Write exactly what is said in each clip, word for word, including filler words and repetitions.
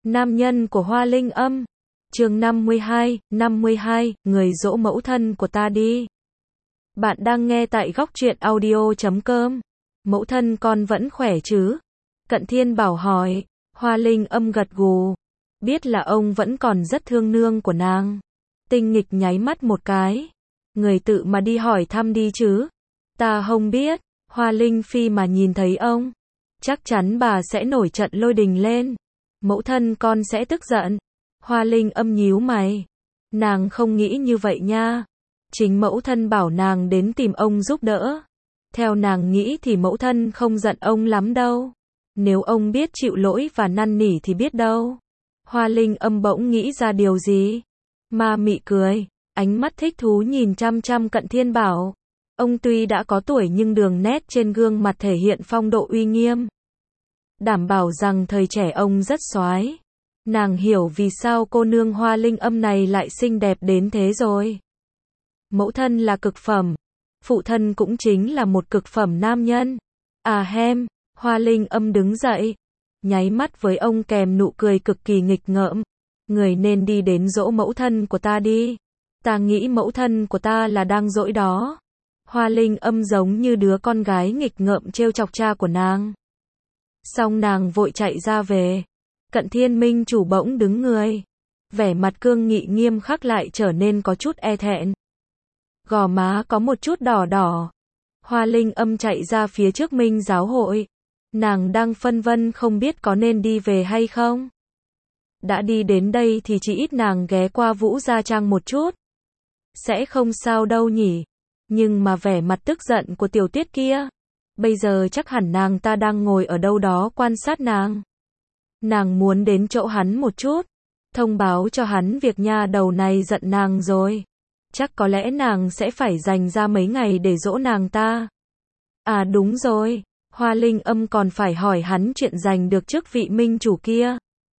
Nam nhân của Hoa Linh Âm. Chương năm mươi hai, năm mươi hai, người dỗ mẫu thân của ta đi. Bạn đang nghe tại góc truyện audio chấm com. Mẫu thân con vẫn khỏe chứ? Cận Thiên Bảo hỏi. Hoa Linh Âm gật gù. Biết là ông vẫn còn rất thương nương của nàng. Tinh Nghịch nháy mắt một cái. Người tự mà đi hỏi thăm đi chứ. Ta không biết. Hoa Linh Phi mà nhìn thấy ông, chắc chắn bà sẽ nổi trận lôi đình lên. Mẫu thân con sẽ tức giận. Hoa Linh Âm nhíu mày. Nàng không nghĩ như vậy nha. Chính mẫu thân bảo nàng đến tìm ông giúp đỡ. Theo nàng nghĩ thì mẫu thân không giận ông lắm đâu. Nếu ông biết chịu lỗi và năn nỉ thì biết đâu. Hoa Linh Âm bỗng nghĩ ra điều gì. Ma mị cười, ánh mắt thích thú nhìn chăm chăm Cận Thiên Bảo. Ông tuy đã có tuổi nhưng đường nét trên gương mặt thể hiện phong độ uy nghiêm. Đảm bảo rằng thời trẻ ông rất soái. Nàng hiểu vì sao cô nương Hoa Linh Âm này lại xinh đẹp đến thế rồi. Mẫu thân là cực phẩm. Phụ thân cũng chính là một cực phẩm nam nhân. À hem, Hoa Linh Âm đứng dậy. Nháy mắt với ông kèm nụ cười cực kỳ nghịch ngợm. Người nên đi đến dỗ mẫu thân của ta đi. Ta nghĩ mẫu thân của ta là đang dỗi đó. Hoa Linh Âm giống như đứa con gái nghịch ngợm trêu chọc cha của nàng. Xong nàng vội chạy ra về. Cận Thiên Minh chủ bỗng đứng người. Vẻ mặt cương nghị nghiêm khắc lại trở nên có chút e thẹn. Gò má có một chút đỏ đỏ. Hoa Linh Âm chạy ra phía trước Minh giáo hội. Nàng đang phân vân không biết có nên đi về hay không. Đã đi đến đây thì chỉ ít nàng ghé qua Vũ Gia Trang một chút. Sẽ không sao đâu nhỉ. Nhưng mà vẻ mặt tức giận của Tiểu Tuyết kia. Bây giờ chắc hẳn nàng ta đang ngồi ở đâu đó quan sát nàng. Nàng muốn đến chỗ hắn một chút. Thông báo cho hắn việc nha đầu này giận nàng rồi. Chắc có lẽ nàng sẽ phải dành ra mấy ngày để dỗ nàng ta. À đúng rồi. Hoa Linh Âm còn phải hỏi hắn chuyện giành được chức vị minh chủ kia.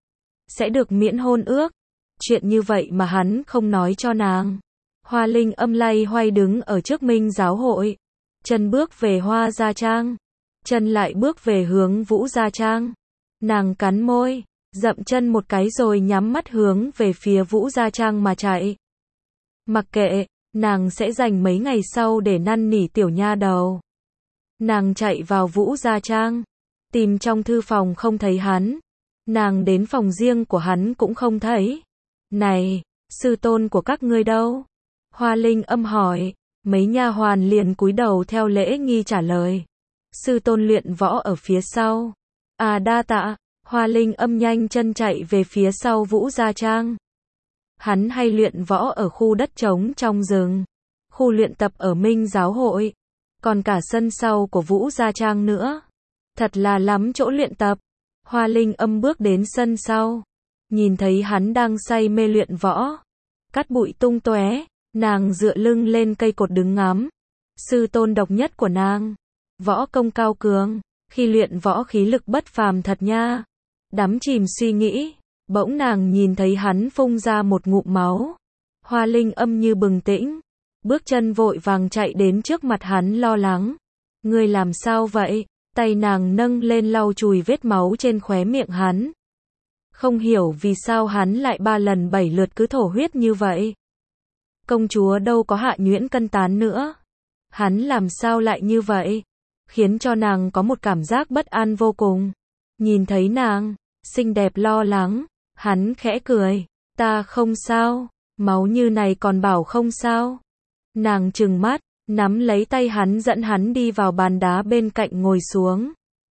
Sẽ được miễn hôn ước. Chuyện như vậy mà hắn không nói cho nàng. Hoa Linh Âm lay hoay đứng ở trước Minh giáo hội. Chân bước về Hoa Gia Trang. Chân lại bước về hướng Vũ Gia Trang. Nàng cắn môi, dậm chân một cái rồi nhắm mắt hướng về phía Vũ Gia Trang mà chạy. Mặc kệ, nàng sẽ dành mấy ngày sau để năn nỉ tiểu nha đầu. Nàng chạy vào Vũ Gia Trang. Tìm trong thư phòng không thấy hắn. Nàng đến phòng riêng của hắn cũng không thấy. Này, sư tôn của các ngươi đâu? Hoa Linh Âm hỏi. Mấy nha hoàn liền cúi đầu theo lễ nghi trả lời. Sư tôn luyện võ ở phía sau. À đa tạ. Hoa Linh Âm nhanh chân chạy về phía sau Vũ Gia Trang. Hắn hay luyện võ ở khu đất trống trong rừng. Khu luyện tập ở Minh giáo hội. Còn cả sân sau của Vũ Gia Trang nữa. Thật là lắm chỗ luyện tập. Hoa Linh Âm bước đến sân sau. Nhìn thấy hắn đang say mê luyện võ. Cát bụi tung tóe. Nàng dựa lưng lên cây cột đứng ngắm. Sư tôn độc nhất của nàng. Võ công cao cường. Khi luyện võ khí lực bất phàm thật nha. Đắm chìm suy nghĩ. Bỗng nàng nhìn thấy hắn phun ra một ngụm máu. Hoa Linh Âm như bừng tỉnh. Bước chân vội vàng chạy đến trước mặt hắn lo lắng. Ngươi làm sao vậy? Tay nàng nâng lên lau chùi vết máu trên khóe miệng hắn. Không hiểu vì sao hắn lại ba lần bảy lượt cứ thổ huyết như vậy. Công chúa đâu có Hạ Nhuyễn Cân Tán nữa. Hắn làm sao lại như vậy? Khiến cho nàng có một cảm giác bất an vô cùng. Nhìn thấy nàng, xinh đẹp lo lắng, hắn khẽ cười. Ta không sao, máu như này còn bảo không sao. Nàng trừng mắt, nắm lấy tay hắn dẫn hắn đi vào bàn đá bên cạnh ngồi xuống.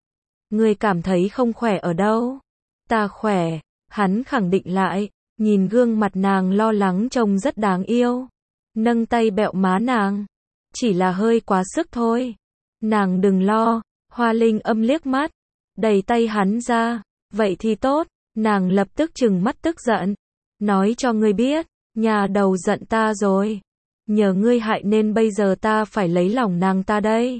Ngươi cảm thấy không khỏe ở đâu? Ta khỏe, hắn khẳng định lại. Nhìn gương mặt nàng lo lắng trông rất đáng yêu. Nâng tay bẹo má nàng. Chỉ là hơi quá sức thôi. Nàng đừng lo. Hoa Linh Âm liếc mắt. Đẩy tay hắn ra. Vậy thì tốt. Nàng lập tức trừng mắt tức giận. Nói cho ngươi biết. Nhà đầu giận ta rồi. Nhờ ngươi hại nên bây giờ ta phải lấy lòng nàng ta đây.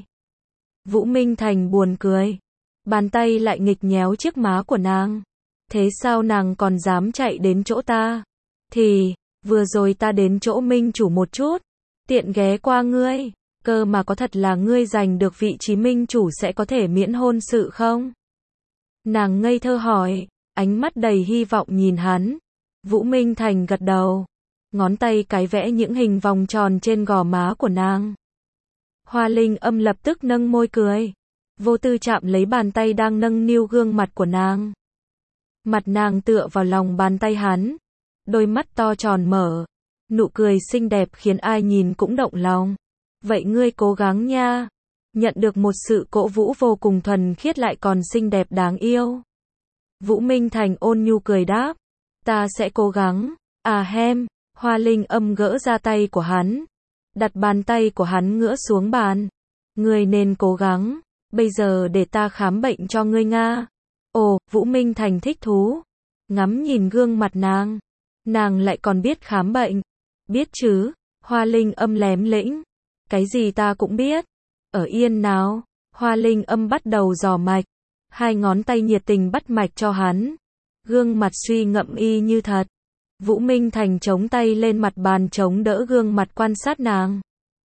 Vũ Minh Thành buồn cười. Bàn tay lại nghịch nhéo chiếc má của nàng. Thế sao nàng còn dám chạy đến chỗ ta? Thì, vừa rồi ta đến chỗ minh chủ một chút. Tiện ghé qua ngươi. Cơ mà có thật là ngươi giành được vị trí minh chủ sẽ có thể miễn hôn sự không? Nàng ngây thơ hỏi. ánh mắt đầy hy vọng nhìn hắn. Vũ Minh Thành gật đầu, ngón tay cái vẽ những hình vòng tròn trên gò má của nàng. Hoa Linh Âm lập tức nâng môi cười, vô tư chạm lấy bàn tay đang nâng niu gương mặt của nàng. Mặt nàng tựa vào lòng bàn tay hắn, đôi mắt to tròn mở, nụ cười xinh đẹp khiến ai nhìn cũng động lòng. Vậy ngươi cố gắng nha. Nhận được một sự cổ vũ vô cùng thuần khiết lại còn xinh đẹp đáng yêu. Vũ Minh Thành ôn nhu cười đáp, ta sẽ cố gắng. À hem, Hoa Linh Âm gỡ ra tay của hắn, đặt bàn tay của hắn ngửa xuống bàn. Ngươi nên cố gắng, bây giờ để ta khám bệnh cho ngươi nga. Ồ, Vũ Minh Thành thích thú, ngắm nhìn gương mặt nàng. Nàng lại còn biết khám bệnh. Biết chứ, Hoa Linh Âm lém lĩnh. Cái gì ta cũng biết. Ở yên nào, Hoa Linh Âm bắt đầu dò mạch. Hai ngón tay nhiệt tình bắt mạch cho hắn. Gương mặt suy ngẫm y như thật. Vũ Minh Thành chống tay lên mặt bàn chống đỡ gương mặt quan sát nàng.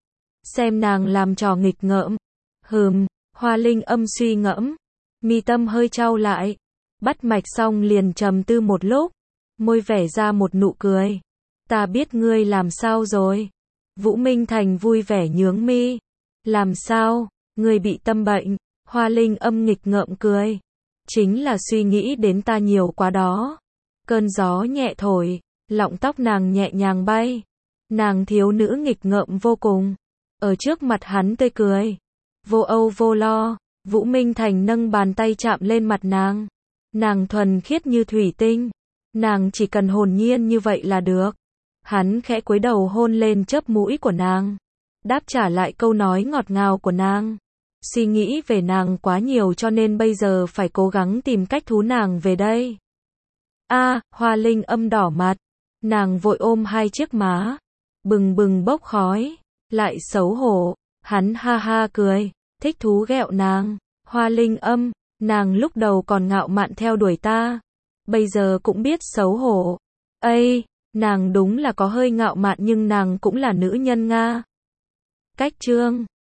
Xem nàng làm trò nghịch ngợm. Hừm, Hoa Linh Âm suy ngẫm. Mi tâm hơi chau lại. Bắt mạch xong liền trầm tư một lúc. Môi vẻ ra một nụ cười. Ta biết ngươi làm sao rồi. Vũ Minh Thành vui vẻ nhướng mi. Làm sao, ngươi bị tâm bệnh. Hoa Linh Âm nghịch ngợm cười. Chính là suy nghĩ đến ta nhiều quá đó. Cơn gió nhẹ thổi, lọng tóc nàng nhẹ nhàng bay. Nàng thiếu nữ nghịch ngợm vô cùng. Ở trước mặt hắn tươi cười. Vô âu vô lo. Vũ Minh Thành nâng bàn tay chạm lên mặt nàng. Nàng thuần khiết như thủy tinh. Nàng chỉ cần hồn nhiên như vậy là được. Hắn khẽ cúi đầu hôn lên chớp mũi của nàng. Đáp trả lại câu nói ngọt ngào của nàng. Suy nghĩ về nàng quá nhiều cho nên bây giờ phải cố gắng tìm cách thú nàng về đây. A, à, Hoa Linh Âm đỏ mặt. Nàng vội ôm hai chiếc má. Bừng bừng bốc khói. Lại xấu hổ. Hắn ha ha cười. Thích thú ghẹo nàng. Hoa Linh Âm, nàng lúc đầu còn ngạo mạn theo đuổi ta. Bây giờ cũng biết xấu hổ. Ây, nàng đúng là có hơi ngạo mạn nhưng nàng cũng là nữ nhân nga. Cách chương